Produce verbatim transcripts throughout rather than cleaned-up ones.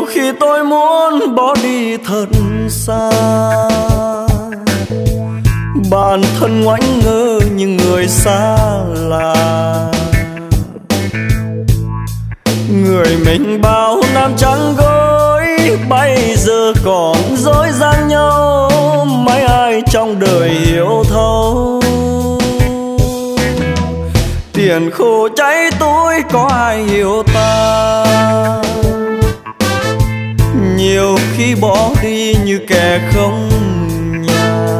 Nhiều khi tôi muốn bỏ đi thật xa, bản thân ngoảnh ngơ như người xa lạ. Người mình bao năm trắng gối, bây giờ còn dối gian nhau. Mấy ai trong đời hiểu thấu, tiền khô cháy túi có ai hiểu ta. Nhiều khi bỏ đi như kẻ không nhà,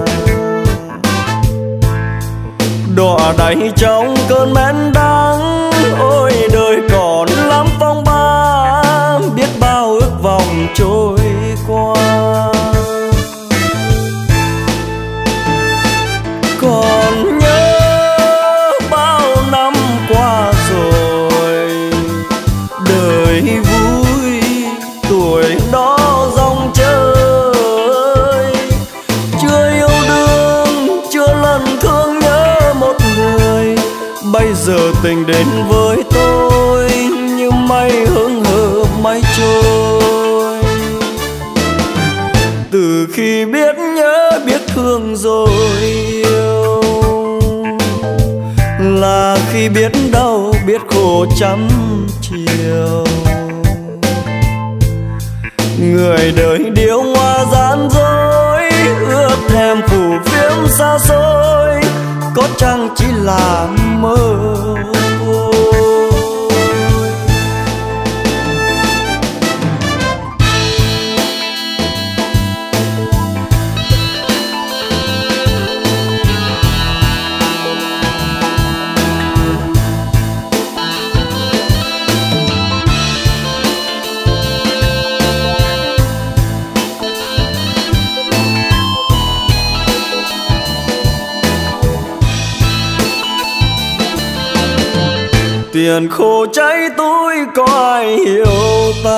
đọa đày trong cơn men đắng. Ôi đời còn lắm phong ba, biết bao ước vọng trôi qua. Còn nhớ bao năm qua rồi, đời vui tuổi đó dòng chơi. Chưa yêu đương, chưa lần thương nhớ một người, bây giờ tình đến với tôi như mây hững hờ mây trôi. Từ khi biết nhớ biết thương rồi yêu, là khi biết đau biết khổ trăm chiều. Người đời điêu hoa gian dối, ước thèm phủ phiếm xa xôi, có chăng chỉ là mơ thôi. Tiền khô cháy túi có ai hiểu ta.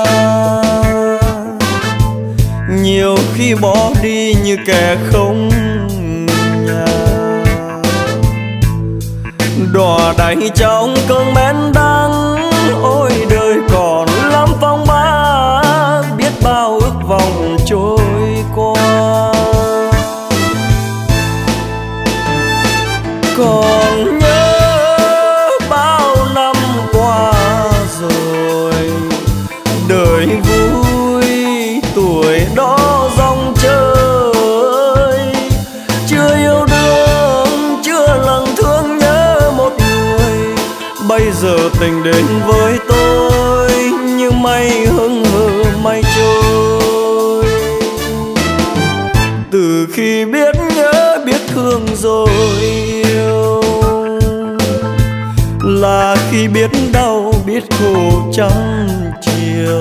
Nhiều khi bỏ đi như kẻ không nhà, đọa đày trong cơn men đắng. Ôi đời còn lắm phong ba, biết bao ước vọng trôi qua. Còn nhớ đời vui tuổi đó dòng chơi. Chưa yêu đương, chưa lần thương nhớ một người, bây giờ tình đến với tôi như mây hững hờ mây trôi. Từ khi biết nhớ biết thương rồi yêu, là khi biết đau biết khổ trăm chiều.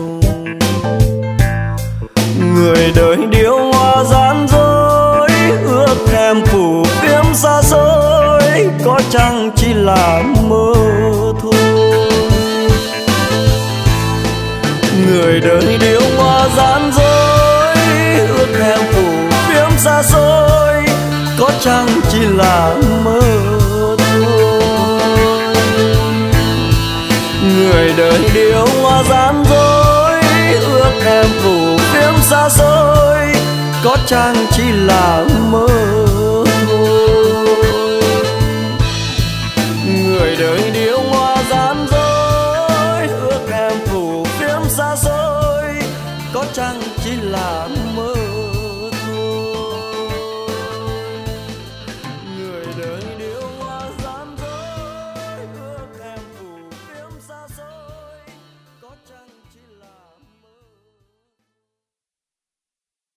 Người đời điêu hoa gian dối, ước thèm phủ phiếm xa xôi, có chăng chỉ là mơ thôi. Người đời điêu hoa gian dối, ước thèm phủ phiếm xa xôi, có chăng chỉ là mơ thôi. Người đời điêu hoa gian dối, ước thèm phủ phiếm xa xôi, có chăng chỉ là mơ thôi. Người đời điêu hoa gian dối, ước thèm phủ phiếm xa xôi, có chăng chỉ là mơ.